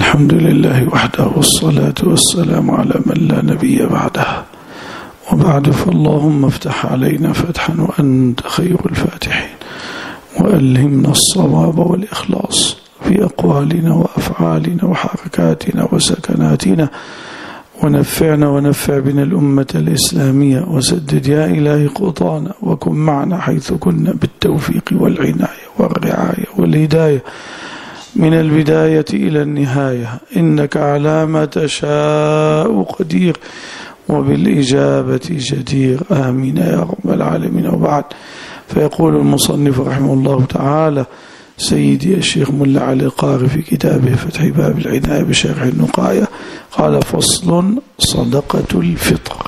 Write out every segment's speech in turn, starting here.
الحمد لله وحده والصلاة والسلام على من لا نبي بعده، وبعد فاللهم افتح علينا فتحا وأنت خير الفاتحين، وألهمنا الصواب والإخلاص في أقوالنا وأفعالنا وحركاتنا وسكناتنا، ونفعنا ونفع بنا الأمة الإسلامية، وسدد يا إلهي خطانا، وكن معنا حيث كنا بالتوفيق والعناية والرعاية والهداية من البداية إلى النهاية، إنك على ما تشاء قدير وبالإجابة جدير، آمين يا رب العالمين. وبعد، فيقول المصنف رحمه الله تعالى سيدي الشيخ ملا علي القاري في كتابه فتح باب العناية بشرح النقاية قال: فصل: صدقة الفطر.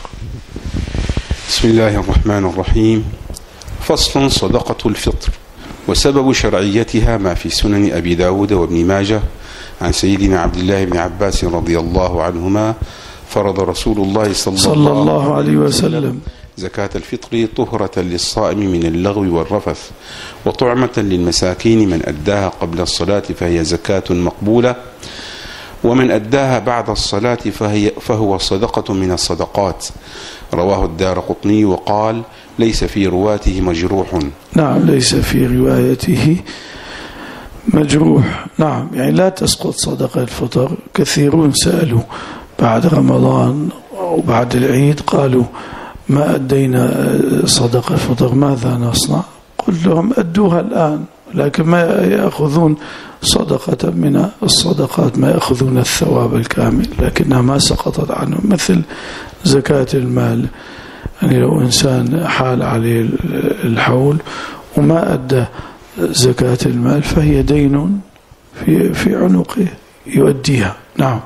بسم الله الرحمن الرحيم. فصل: صدقة الفطر. وسبب شرعيتها ما في سنن أبي داود وابن ماجه عن سيدنا عبد الله بن عباس رضي الله عنهما: فرض رسول الله صلى الله عليه وسلم زكاة الفطر طهرة للصائم من اللغو والرفث، وطعمة للمساكين من أداها قبل الصلاة فهي زكاة مقبولة، ومن أداها بعد الصلاة فهو صدقة من الصدقات. رواه الدارقطني وقال: ليس في رواته مجروح. نعم، ليس في روايته مجروح. نعم، يعني لا تسقط صدقة الفطر. كثيرون سألوا بعد رمضان أو بعد العيد قالوا: ما أدينا صدقة الفطر، ماذا نصنع؟ قلت لهم: أدوها الآن، لكن ما يأخذون صدقة من الصدقات، ما يأخذون الثواب الكامل، لكنها ما سقطت عنهم، مثل زكاة المال. يعني لو إنسان حال عليه الحول وما أدى زكاة المال فهي دين في عنقه يؤديها. نعم.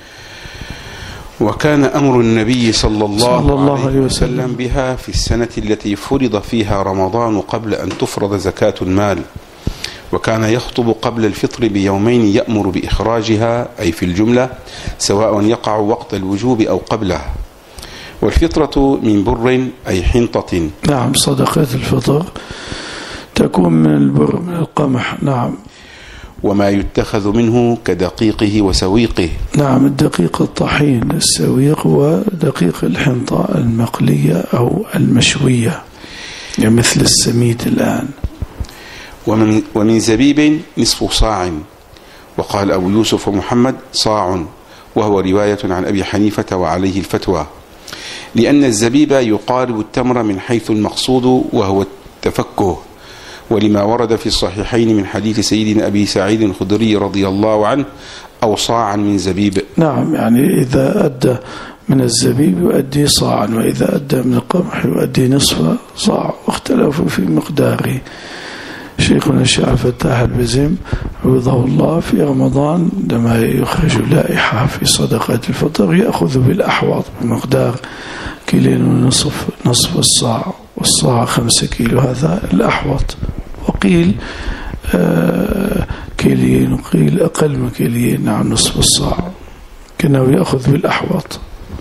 وكان أمر النبي صلى الله عليه وسلم بها في السنة التي فرض فيها رمضان قبل أن تفرض زكاة المال، وكان يخطب قبل الفطر بيومين يأمر بإخراجها، أي في الجملة، سواء يقع وقت الوجوب أو قبله. والفطرة من بر أي حنطة. نعم، صدقة الفطر تكون من البر، من القمح. نعم. وما يتخذ منه كدقيقه وسويقه. نعم، الدقيق الطحين، السويق ودقيق الحنطة المقلية أو المشوية، يعني مثل السميد الآن. ومن زبيب نصف صاع. وقال أبو يوسف ومحمد: صاع، وهو رواية عن أبي حنيفة وعليه الفتوى، لأن الزبيب يقارب التمر من حيث المقصود وهو التفكه، ولما ورد في الصحيحين من حديث سيدنا أبي سعيد الخدري رضي الله عنه: أو صاعا من زبيب. نعم، يعني إذا أدى من الزبيب يؤدي صاعا، وإذا أدى من القمح يؤدي نصف صاع، واختلفوا في مقداره. شيخنا الشيخ فتاح البزيم حفظه الله في رمضان لما يخرج لائحة في صدقة الفطر يأخذ بالأحوط بمقدار 2.5 نصف الصاع، والصاع 5 كيلو، هذا الأحوط. وقيل 2 كيلو، وقيل أقل من 2 كيلو، نعم، نصف الصاع، كأنه يأخذ بالأحوط.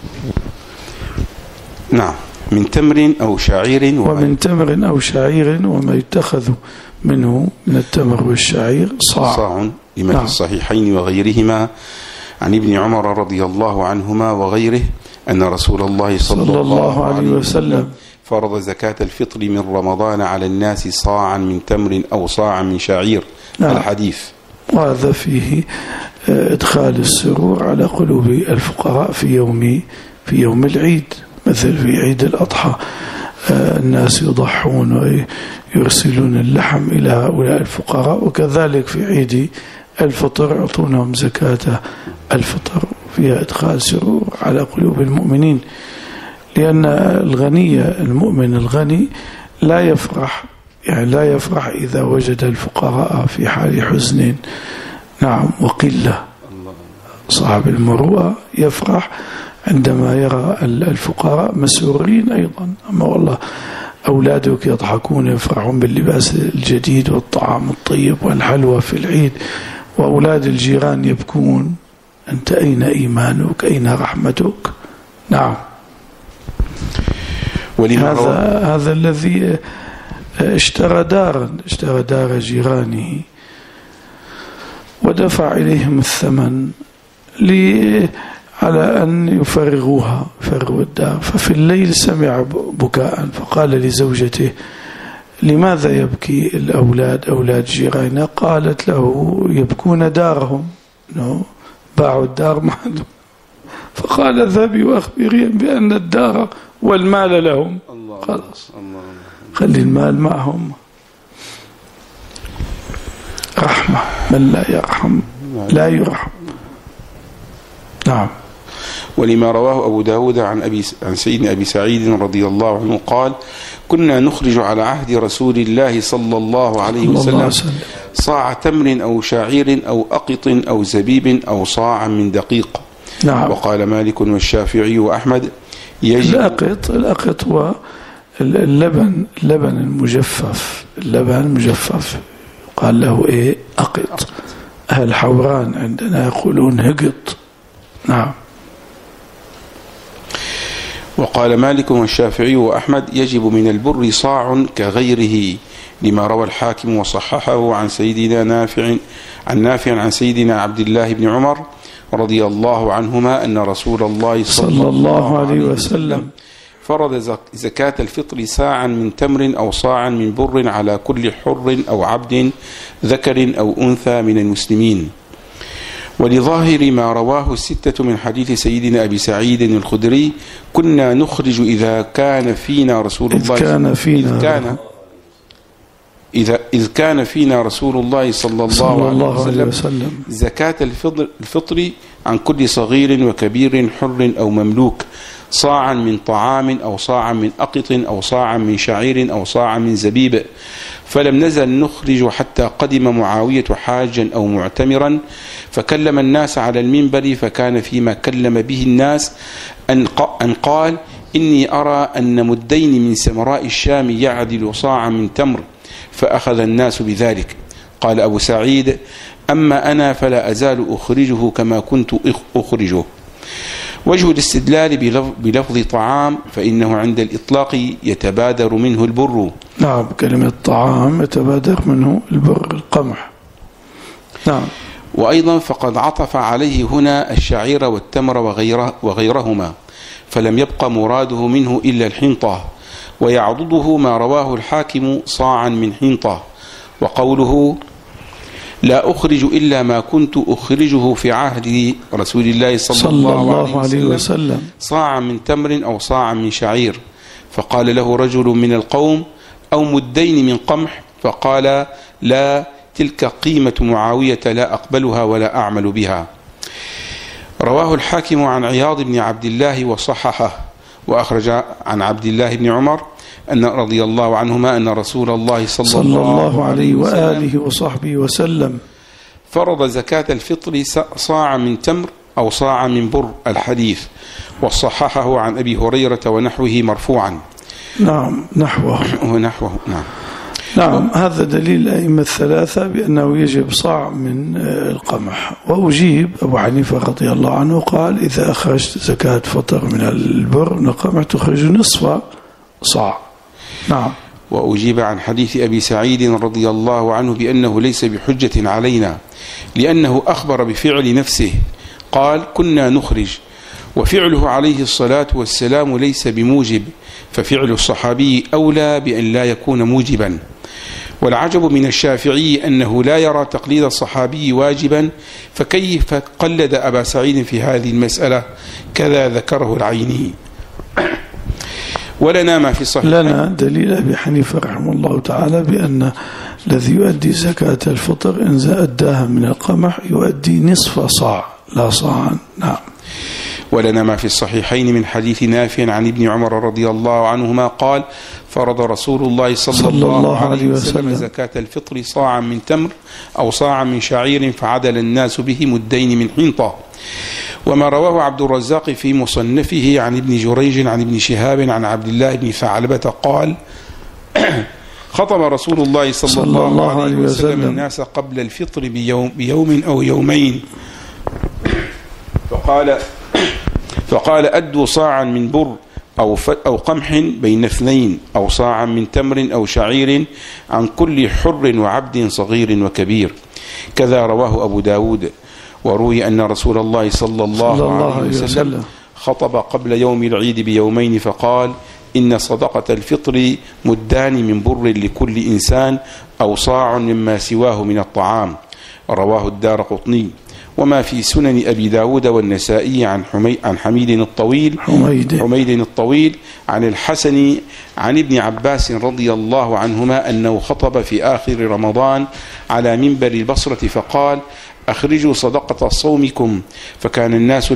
نعم. من تمر أو شعير. ومن تمر أو شعير، وما يتخذ منه من التمر والشعير صاع. لما في الصحيحين وغيرهما عن ابن عمر رضي الله عنهما وغيره أن رسول الله صلى الله عليه وسلم فرض زكاة الفطر من رمضان على الناس صاعا من تمر أو صاعا من شعير. الحديث. وهذا فيه إدخال السرور على قلوب الفقراء في يوم العيد، مثل في عيد الأضحى الناس يضحون ويرسلون اللحم إلى هؤلاء الفقراء، وكذلك في عيد الفطر يعطونهم زكاة الفطر، فيها إدخال سرور على قلوب المؤمنين، لأن المؤمن الغني لا يفرح، يعني لا يفرح إذا وجد الفقراء في حال حزن، نعم، وقلة. صاحب المروءة يفرح عندما يرى الفقراء مسرورين أيضا. أما والله أولادك يضحكون يفرحون باللباس الجديد والطعام الطيب والحلوى في العيد، وأولاد الجيران يبكون، أنت أين إيمانك؟ أين رحمتك؟ نعم. هذا الذي اشترى دار جيرانه ودفع إليهم الثمن على أن يفرغوا الدار. ففي الليل سمع بكاء فقال لزوجته: لماذا يبكي الأولاد أولاد جيراننا؟ قالت له: يبكون دارهم، باعوا الدار معهم. فقال: اذهبي وأخبريهم بأن الدار والمال لهم. خلاص، خلي المال معهم. رحمة، من لا يرحم لا يرحم. نعم. ولما رواه أبو داود عن سيدنا أبي سعيد رضي الله عنه قال: كنا نخرج على عهد رسول الله صلى الله عليه وسلم صاع تمر أو شعير أو أقط أو زبيب أو صاع من دقيق. نعم. وقال مالك والشافعي وأحمد: يجب الأقط هو اللبن المجفف، اللبن المجفف قال له إيه؟ أقط. أهل حوران عندنا يقولون هقط. نعم. وقال مالك والشافعي وأحمد: يجب من البر صاع كغيره، لما روى الحاكم وصححه عن سيدنا نافع عن سيدنا عبد الله بن عمر رضي الله عنهما أن رسول الله صلى الله عليه وسلم فرض زكاة الفطر صاعا من تمر أو صاعا من بر على كل حر أو عبد ذكر أو أنثى من المسلمين. ولظاهر ما رواه الستة من حديث سيدنا أبي سعيد الخدري: كنا نخرج إذا كان فينا رسول الله صلى الله عليه وسلم زكاة الفطر عن كل صغير وكبير حر أو مملوك صاعا من طعام أو صاعا من أقط أو صاعا من شعير أو صاعا من زبيب. فلم نزل نخرج حتى قدم معاوية حاجا أو معتمرا فكلم الناس على المنبر، فكان فيما كلم به الناس أن قال: إني أرى أن مدين من سمراء الشام يعدل صاعا من تمر، فأخذ الناس بذلك. قال أبو سعيد: أما أنا فلا أزال أخرجه كما كنت أخرجه. وجه الاستدلال بلفظ طعام فإنه عند الإطلاق يتبادر منه البر. نعم، كلمة طعام يتبادر منه البر، القمح. نعم. وأيضا فقد عطف عليه هنا الشعير والتمر وغيرهما، فلم يبق مراده منه إلا الحنطة، ويعضده ما رواه الحاكم صاعا من حنطة. وقوله: لا أخرج إلا ما كنت أخرجه في عهد رسول الله صلى الله عليه وسلم صاعا من تمر أو صاعا من شعير. فقال له رجل من القوم: أو مدين من قمح؟ فقال: لا، تلك قيمة معاوية لا أقبلها ولا أعمل بها. رواه الحاكم عن عياض بن عبد الله وصححه. وأخرج عن عبد الله بن عمر أن رضي الله عنهما أن رسول الله صلى الله عليه وآله وصحبه وسلم فرض زكاة الفطر صاع من تمر أو صاع من بر، الحديث. وصححه عن أبي هريرة ونحوه مرفوعا. نعم، نحوه. نعم. هذا دليل الأئمة الثلاثة بأنه يجب صاع من القمح. وأجيب أبو حنيفة رضي الله عنه قال: إذا أخرجت زكاة فطر من البر من القمح تخرج نصف صاع. نعم. وأجيب عن حديث أبي سعيد رضي الله عنه بأنه ليس بحجة علينا، لأنه أخبر بفعل نفسه. قال: كنا نخرج، وفعله عليه الصلاة والسلام ليس بموجب، ففعل الصحابي أولى بأن لا يكون موجبا. والعجب من الشافعي أنه لا يرى تقليد الصحابي واجبا، فكيف قلد أبا سعيد في هذه المسألة؟ كذا ذكره العيني. ولنا ما في صحيح لنا دليل أبي حنيفة رحمه الله تعالى بأن الذي يؤدي زكاة الفطر إن أداها من القمح يؤدي نصف صاع لا صاعا. نعم. ولنا ما في الصحيحين من حديث نافع عن ابن عمر رضي الله عنهما قال: فرض رسول الله صلى الله عليه وسلم زكاة الفطر صاعا من تمر أو صاعا من شعير، فعدل الناس به مدين من حنطة. وما رواه عبد الرزاق في مصنفه عن ابن جريج عن ابن شهاب عن عبد الله بن ثعلبة قال: خطب رسول الله صلى الله عليه وسلم الناس قبل الفطر بيوم أو يومين، فقال: أدوا صاعا من بر أو قمح بين اثنين، أو صاعا من تمر أو شعير عن كل حر وعبد صغير وكبير. كذا رواه أبو داود. وروي أن رسول الله صلى الله عليه وسلم خطب قبل يوم العيد بيومين فقال: إن صدقة الفطر مدان من بر لكل إنسان أو صاع مما سواه من الطعام. رواه الدارقطني. وما في سنن أبي داود والنسائي عن حميد الطويل عن الحسن عن ابن عباس رضي الله عنهما أنه خطب في آخر رمضان على منبر البصرة فقال: أخرجوا صدقة صومكم فكأن الناس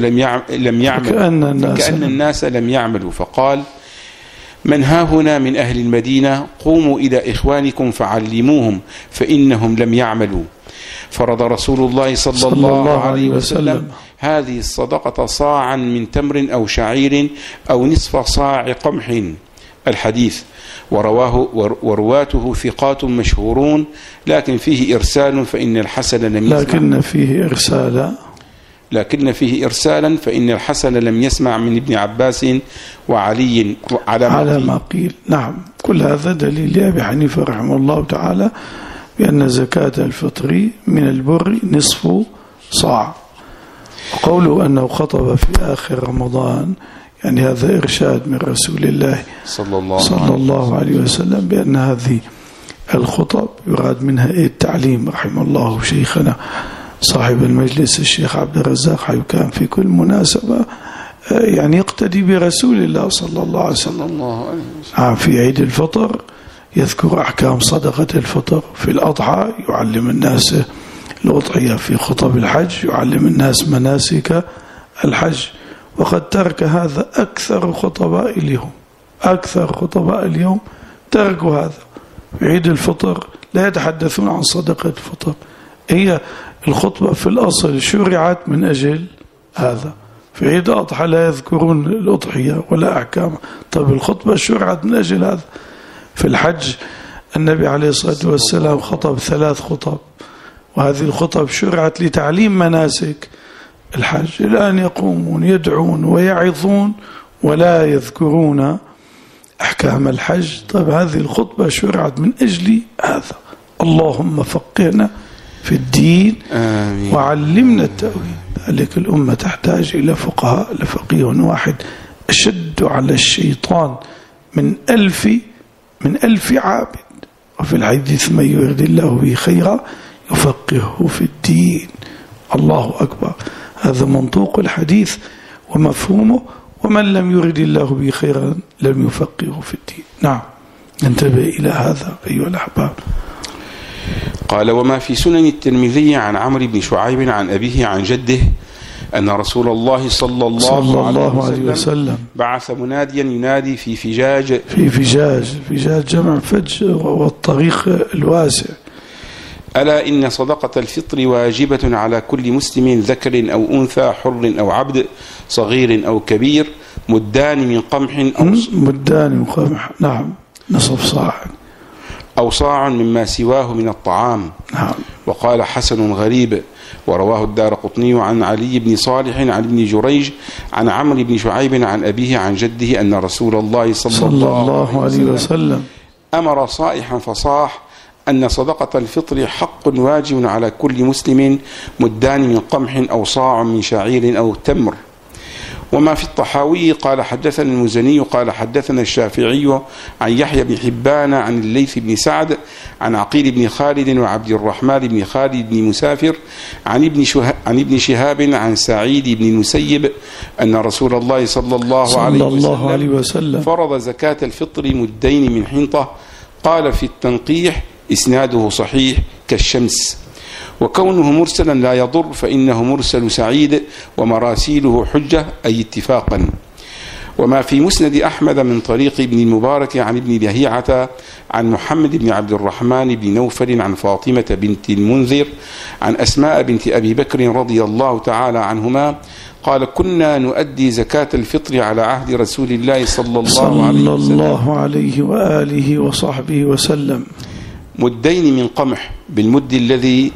لم يعملوا فقال: من هاهنا من أهل المدينة قوموا إلى إخوانكم فعلموهم فإنهم لم يعملوا. فرض رسول الله صلى الله عليه وسلم هذه الصدقة صاعا من تمر أو شعير أو نصف صاع قمح. الحديث. ورواته ثقات مشهورون لكن فيه إرسال فإن الحسن لم يسمع لكن فيه إرسالا فإن الحسن لم يسمع من ابن عباس وعلي على ما قيل. نعم، كل هذا دليل لأبي حنيفة رحمه الله تعالى بأن زكاة الفطر من البر نصف صاع. وقوله أنه خطب في آخر رمضان يعني هذا إرشاد من رسول الله صلى الله عليه وسلم بأن هذه الخطب يراد منها التعليم. رحمه الله شيخنا صاحب المجلس الشيخ عبد الرزاق، حيث كان في كل مناسبة يعني يقتدي برسول الله صلى الله عليه وسلم. في عيد الفطر يذكر أحكام صدقة الفطر، في الأضحى يعلم الناس الأضحية، في خطب الحج يعلم الناس مناسك الحج. وقد ترك هذا أكثر خطباء اليوم تركوا هذا. في عيد الفطر لا يتحدثون عن صدقة الفطر، هي الخطبة في الأصل شرعت من أجل هذا. في عيد الأضحى لا يذكرون الأضحية ولا أحكام، طيب الخطبة شرعت من أجل هذا. في الحج النبي عليه الصلاة والسلام خطب 3 خطب، وهذه الخطب شرعت لتعليم مناسك الحج. الآن يقومون يدعون ويعظون ولا يذكرون أحكام الحج. طيب هذه الخطبة شرعت من أجل هذا. اللهم فقهنا في الدين وعلمنا التأويل. ذلك الأمة تحتاج إلى فقهاء، لفقيه واحد أشد على الشيطان من ألف عابد. وفي الحديث: من يرد الله به خيرا يفقهه في الدين. الله أكبر، هذا منطوق الحديث ومفهومه: ومن لم يرد الله به خيرا لم يفقهه في الدين. نعم، ننتبه إلى هذا أيها الأحباب. قال: وما في سنن الترمذي عن عمرو بن شعيب عن أبيه عن جده أن رسول الله صلى الله عليه وسلم بعث مناديا ينادي في فجاج جمع فج والطريق الواسع: ألا إن صدقة الفطر واجبة على كل مسلم ذكر أو أنثى حر أو عبد صغير أو كبير مدان من قمح نعم، نصف صاع أو صاع مما سواه من الطعام. نعم. وقال: حسن غريب. ورواه الدارقطني عن علي بن صالح عن ابن جريج عن عمرو بن شعيب عن أبيه عن جده أن رسول الله صلى الله عليه وسلم أمر صائحا فصاح أن صدقة الفطر حق واجب على كل مسلم مدان من قمح أو صاع من شعير أو تمر. وما في الطحاوي قال: حدثنا المزني قال: حدثنا الشافعي عن يحيى بن حبان عن الليث بن سعد عن عقيل بن خالد وعبد الرحمن بن خالد بن مسافر عن ابن شهاب عن سعيد بن المسيب أن رسول الله صلى الله عليه وسلم فرض زكاة الفطر مدين من حنطة. قال في التنقيح: إسناده صحيح كالشمس، وكونه مرسلا لا يضر فإنه مرسل سعيد ومراسيله حجة أي اتفاقا. وما في مسند أحمد من طريق ابن المبارك عن ابن لهيعة عن محمد بن عبد الرحمن بن نوفل عن فاطمة بنت المنذر عن أسماء بنت أبي بكر رضي الله تعالى عنهما قال: كنا نؤدي زكاة الفطر على عهد رسول الله صلى الله عليه وآله وصحبه وسلم مدين من قمح بالمد الذي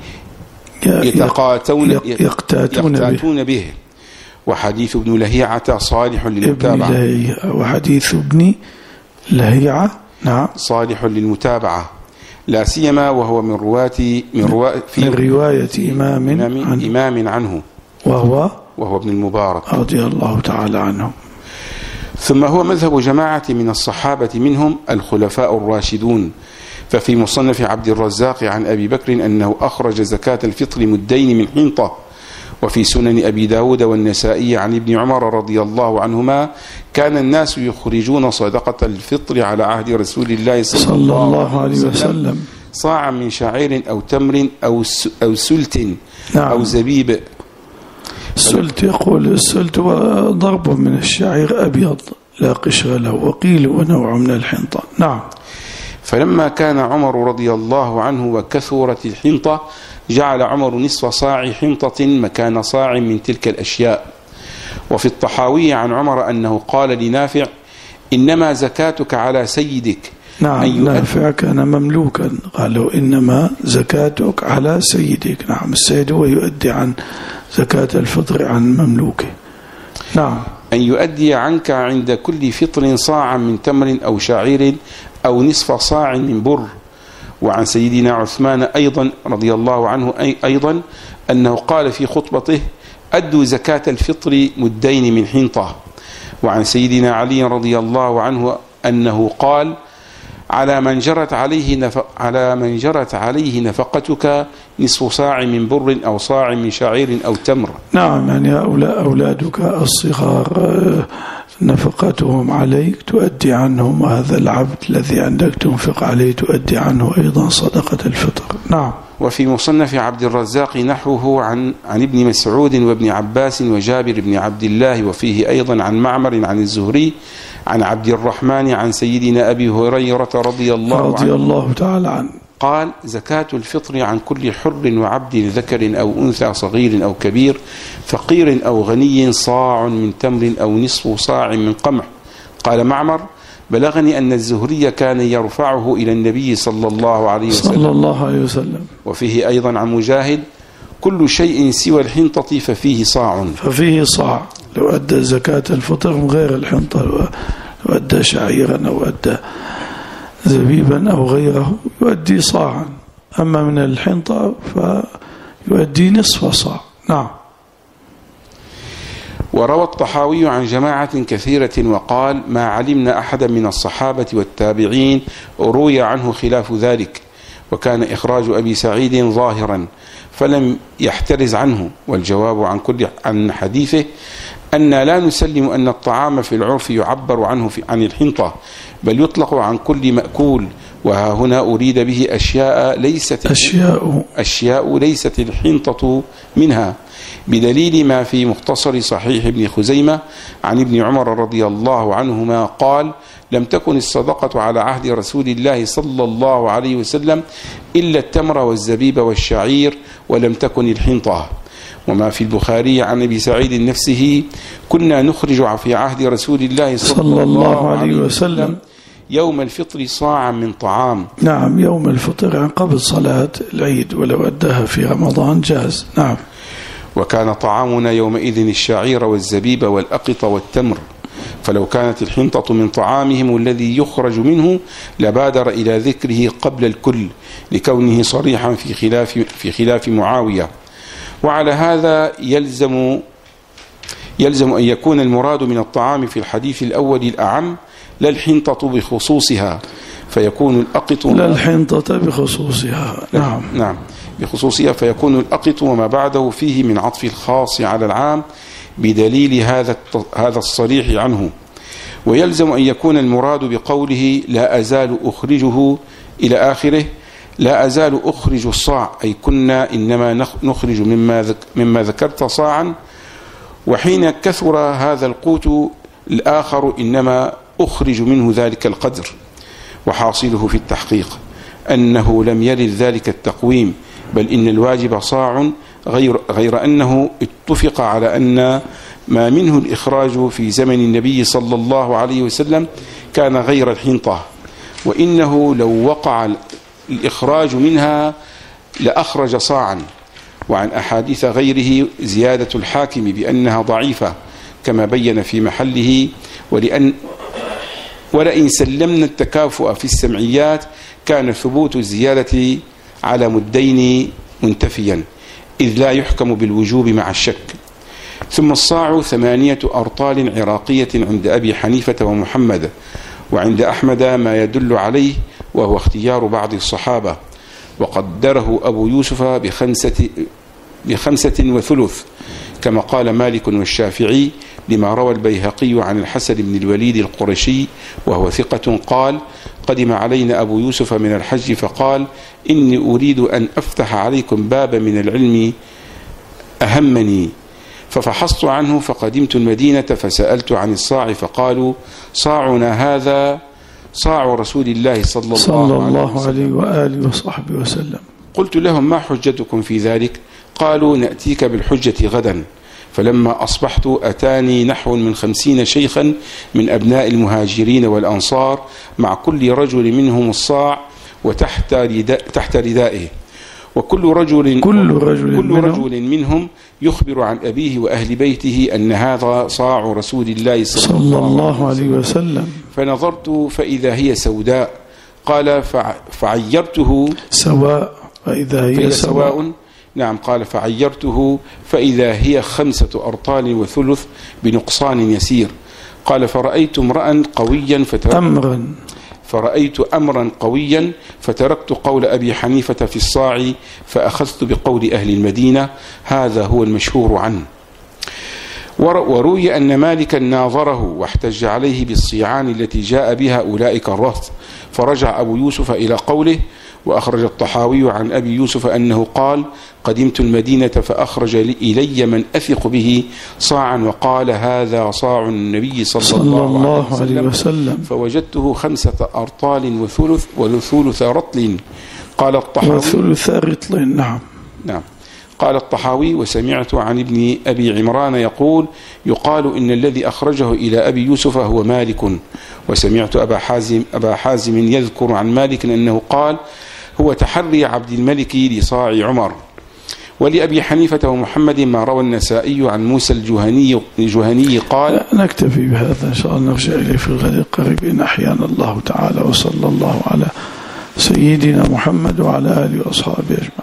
يقتاتون به. وحديث ابن لهيعة صالح للمتابعة. وحديث ابن لهيعة نعم صالح للمتابعة لا سيما وهو من رواية إمام عنه وهو ابن المبارك رضي الله تعالى عنه. ثم هو مذهب جماعة من الصحابة منهم الخلفاء الراشدون. ففي مصنف عبد الرزاق عن أبي بكر أنه أخرج زكاة الفطر مدين من حنطة. وفي سنن أبي داود والنسائي عن ابن عمر رضي الله عنهما كان الناس يخرجون صدقة الفطر على عهد رسول الله صلى الله عليه وسلم صاعا من شعير أو تمر أو سلت أو زبيب. السلت يقول السلت ضرب من الشعير أبيض لا قشر له، وقيل ونوع من الحنطة. نعم. فلما كان عمر رضي الله عنه وكثرت الحنطة جعل عمر نصف صاع حنطة مكان صاع من تلك الأشياء. وفي الطحاوي عن عمر أنه قال لنافع إنما زكاتك على سيدك. نعم، نافع كان مملوكا، قالوا إنما زكاتك على سيدك. نعم، السيد هو يؤدي عن زكاة الفطر عن مملوكه. نعم. أن يؤدي عنك عند كل فطر صاعا من تمر أو شعير أو نصف صاع من بر. وعن سيدنا عثمان أيضا رضي الله عنه أيضا أنه قال في خطبته أدوا زكاة الفطر مدين من حنطة. وعن سيدنا علي رضي الله عنه أنه قال على من جرت عليه نفقتك نصف صاع من بر أو صاع من شعير أو تمر. نعم، يعني أولادك الصغار نفقتهم عليك تؤدي عنهم، وهذا العبد الذي عندك تنفق عليه تؤدي عنه أيضا صدقة الفطر. نعم. وفي مصنف عبد الرزاق نحوه عن ابن مسعود وابن عباس وجابر بن عبد الله، وفيه أيضا عن معمر عن الزهري عن عبد الرحمن عن سيدنا أبي هريرة رضي الله تعالى عنه قال زكاة الفطر عن كل حر وعبد ذكر أو أنثى صغير أو كبير فقير أو غني صاع من تمر أو نصف صاع من قمح. قال معمر بلغني أن الزهري كان يرفعه إلى النبي صلى الله عليه وسلم. وفيه أيضا عن مجاهد كل شيء سوى الحنطة ففيه صاع. لو أدى زكاة الفطر من غير الحنطة، لو أدى شعيرا أو أدى زبيبا أو غيره يؤدي صاعا، أما من الحنطة فيؤدي نصف صاع. نعم. وروى الطحاوي عن جماعة كثيرة وقال ما علمنا أحدا من الصحابة والتابعين روي عنه خلاف ذلك. وكان إخراج أبي سعيد ظاهرا فلم يحترز عنه. والجواب عن حديثه أن لا نسلم أن الطعام في العرف يعبر عنه عن الحنطة، بل يطلق عن كل مأكول. وها هنا أريد به أشياء ليست الحنطة منها، بدليل ما في مختصر صحيح ابن خزيمة عن ابن عمر رضي الله عنهما قال لم تكن الصدقة على عهد رسول الله صلى الله عليه وسلم إلا التمر والزبيب والشعير، ولم تكن الحنطة. وما في البخاري عن أبي سعيد نفسه كنا نخرج في عهد رسول الله صلى الله عليه وسلم يوم الفطر صاعا من طعام. نعم، يوم الفطر عن قبل صلاة العيد، ولو أداها في رمضان جاز. نعم. وكان طعامنا يومئذ الشعير والزبيب والأقط والتمر، فلو كانت الحنطة من طعامهم الذي يخرج منه لبادر إلى ذكره قبل الكل لكونه صريحا في خلاف معاوية. وعلى هذا يلزم أن يكون المراد من الطعام في الحديث الأول الأعم لا الحنطة بخصوصها، فيكون الأقط لا الحنطة بخصوصها. نعم بخصوصها، فيكون الأقط وما بعده فيه من عطف الخاص على العام بدليل هذا الصريح عنه. ويلزم أن يكون المراد بقوله لا أزال أخرجه إلى آخره لا أزال أخرج الصاع، أي كنا إنما نخرج مما ذكرت صاعا، وحين كثر هذا القوت الآخر إنما أخرج منه ذلك القدر. وحاصله في التحقيق أنه لم يرد ذلك التقويم، بل إن الواجب صاع، غير أنه اتفق على أن ما منه الإخراج في زمن النبي صلى الله عليه وسلم كان غير الحنطة، وإنه لو وقع الإخراج منها لأخرج صاعا. وعن أحاديث غيره زيادة الحاكم بأنها ضعيفة كما بين في محله، ولئن سلمنا التكافؤ في السمعيات كان ثبوت الزيادة على مدين منتفيا، إذ لا يحكم بالوجوب مع الشك. ثم الصاع 8 أرطال عراقية عند أبي حنيفة ومحمد، وعند أحمد ما يدل عليه وهو اختيار بعض الصحابة، وقدره أبو يوسف ب5 كما قال مالك والشافعي، لما روى البيهقي عن الحسن بن الوليد القرشي وهو ثقة قال: قدم علينا أبو يوسف من الحج فقال: إني أريد أن أفتح عليكم بابا من العلم أهمني، ففحصت عنه فقدمت المدينة فسألت عن الصاع فقالوا: صاعنا هذا صاع رسول الله صلى الله عليه وآله وصحبه وسلم. قلت لهم: ما حجتكم في ذلك؟ قالوا: نأتيك بالحجة غدا. فلما أصبحت أتاني نحو من 50 شيخا من أبناء المهاجرين والأنصار، مع كل رجل منهم الصاع وتحت ردائه، وكل رجل منهم يخبر عن أبيه وأهل بيته أن هذا صاع رسول الله صلى الله عليه وسلم. فنظرت فإذا هي سوداء. قال: فعيرته سواء فإذا هي سواء. نعم. قال: فعيرته فإذا هي 5 أرطال وثلث بنقصان يسير. قال: فرأيت أمرا قويا فتركت قول أبي حنيفة في الصاع فأخذت بقول أهل المدينة، هذا هو المشهور عنه. وروي أن مالكا ناظره واحتج عليه بالصيعان التي جاء بها أولئك الرهط، فرجع أبو يوسف إلى قوله. وأخرج الطحاوي عن أبي يوسف أنه قال: قدمت المدينة فأخرج إلي من أثق به صاعا وقال: هذا صاع النبي صلى الله عليه وسلم، فوجدته 5 أرطال وثلث رطل. قال الطحاوي: وثلث رطل. نعم. قال الطحاوي: وسمعت عن ابن أبي عمران يقال إن الذي أخرجه إلى أبي يوسف هو مالك. وسمعت أبا حازم يذكر عن مالك أنه قال: هو تحري عبد الملك لصاع عمر. ولأبي حنيفة ومحمد ما روى النسائي عن موسى الجهني قال. نكتفي بهذا إن شاء الله، نرجع إليه في الغد القريب إن أحيانا الله تعالى، وصلى الله على سيدنا محمد وعلى آله وأصحابه أجمعين.